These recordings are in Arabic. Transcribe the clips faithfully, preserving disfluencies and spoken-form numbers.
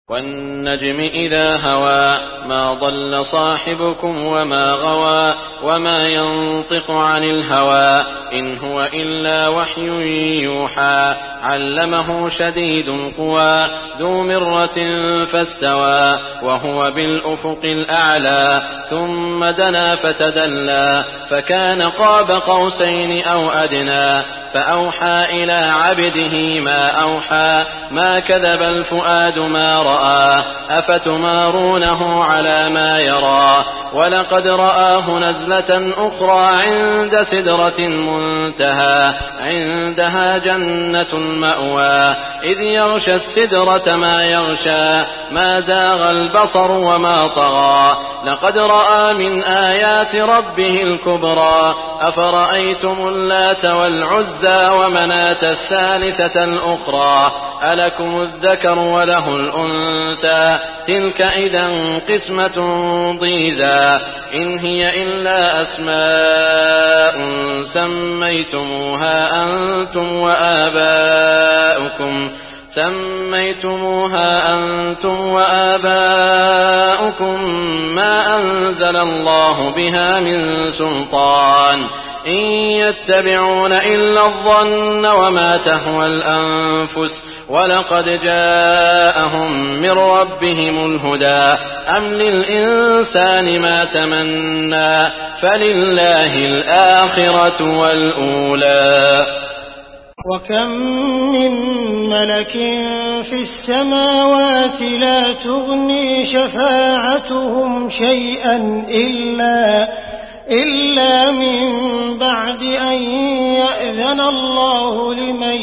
والنجم إذا هوى ما ضل صاحبكم وما غوى وما ينطق عن الهوى إن هو إلا وحي يوحى علمه شديد القوى ذو مرة فاستوى وهو بالأفق الأعلى ثم دنا فتدلى فكان قاب قوسين أو أدنى فأوحى إلى عبده ما أوحى ما كذب الفؤاد ما رأى أفتمارونه على ما يرى ولقد رآه نزلة أخرى عند سدرة منتهى عندها جنة المأوى إذ يغشى السدرة ما يغشى ما زاغ البصر وما طغى لقد رأى من آيات ربه الكبرى أفرأيتم اللات والعزى ومناة الثالثة الأخرى ألكم الذكر وله الأنثى تلك إذا قسمة ضيزى إن هي إلا أسماء سميتموها أنتم وآباؤكم سميتموها أنتم وآباؤكم ما أنزل الله بها من سلطان إن يتبعون إلا الظن وما تهوى الأنفس ولقد جاءهم من ربهم الهدى أم للإنسان ما تمنى فلله الآخرة والأولى وكم من ملك في السماوات لا تغني شفاعتهم شيئا إلا إلا من بعد أن يأذن الله لمن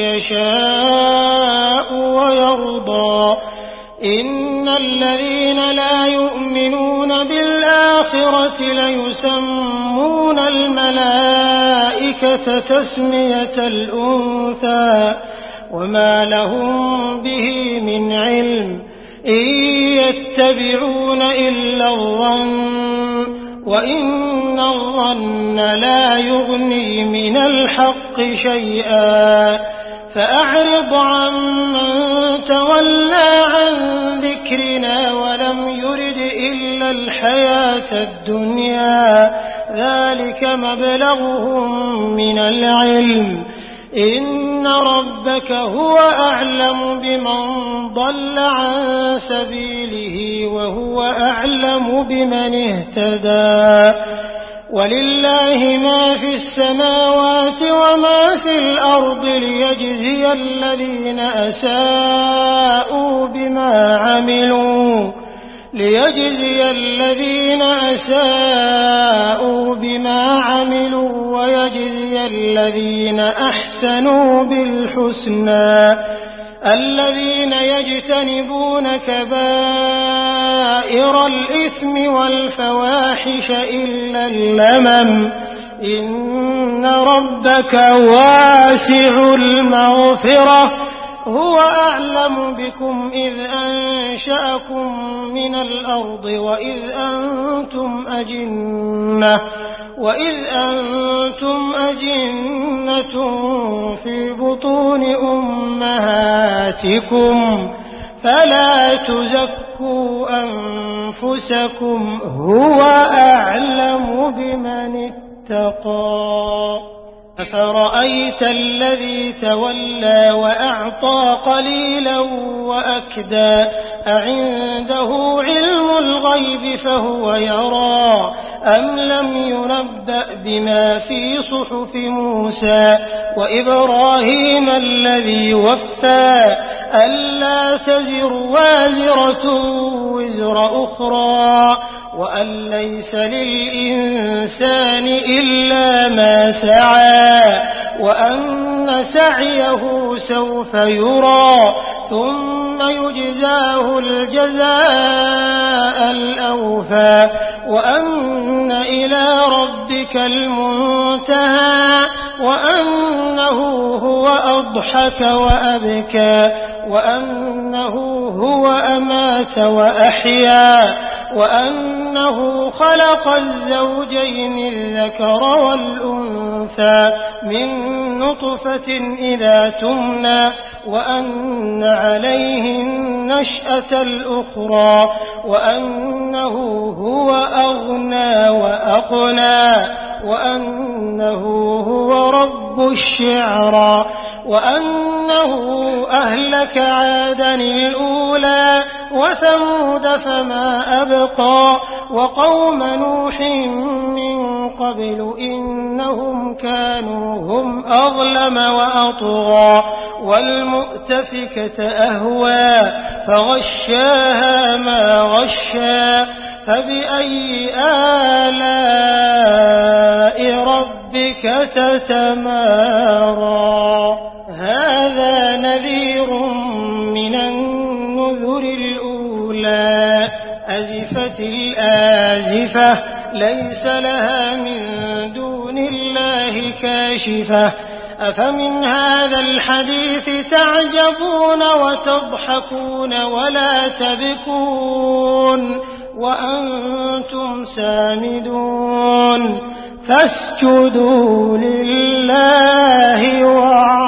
يشاء ويرضى إن الذين لا يؤمنون بالآخرة ليسمون الملائكة تسمية الأنثى وما لهم به من علم إن يتبعون إلا الظن وإن الظن لا يغني من الحق شيئا فأعرض عمن تولى عن ذكرنا ولم يرد إلا الحياة الدنيا ذلك مبلغهم من العلم إن ربك هو أعلم بمن ضل عن سبيله وهو أعلم بمن اهتدى ولله ما في السماوات وما في الأرض ليجزي الذين أساءوا بما عملوا ليجزي الذين أساءوا بما عملوا ويجزي الذين أحسنوا بالحسنى الذين يجتنبون كبائر الإثم والفواحش إلا اللمم إن ربك واسع المغفرة هو أعلم بكم إذ أنشأكم من الأرض وإذ أنتم أجنة وإذ أنتم أجنة في بطون أمهاتكم فلا تزكوا أنفسكم هو أعلم بمن اتقى أفرأيت الذي تولى وأعطى قليلا وأكدى أعنده علم الغيب فهو يرى أم لم ينبأ بما في صحف موسى وإبراهيم الذي وفى ألا تزر وازرة وزر أخرى وأن ليس للإنسان إلا ما سعى وأن سعيه سوف يرى ثم يجزاه الجزاء الأوفى وأن إلى ربك المنتهى وأنه هو أضحك وأبكى وأنه هو أمات وأحيا وأنه خلق الزوجين الذكر والأنثى من نطفة إذا تمنى وأن عليه النشأة الأخرى وأنه هو أغنى وأقنى وأنه هو رب الشعرى وأنه أهلك عادا الأولى وثمود فما أبقى وقوم نوح من قبل إنهم كانوا هم أظلم وأطغى والمؤتفكة أهوى فغشاها ما غشى فبأي آلاء ربك تتمارى هذا نذير من النذر الأولى أزفت الآزفة ليس لها من دون الله كاشفة أفمن هذا الحديث تعجبون وتضحكون ولا تبكون وأنتم سامدون فاسجدوا لله وعلا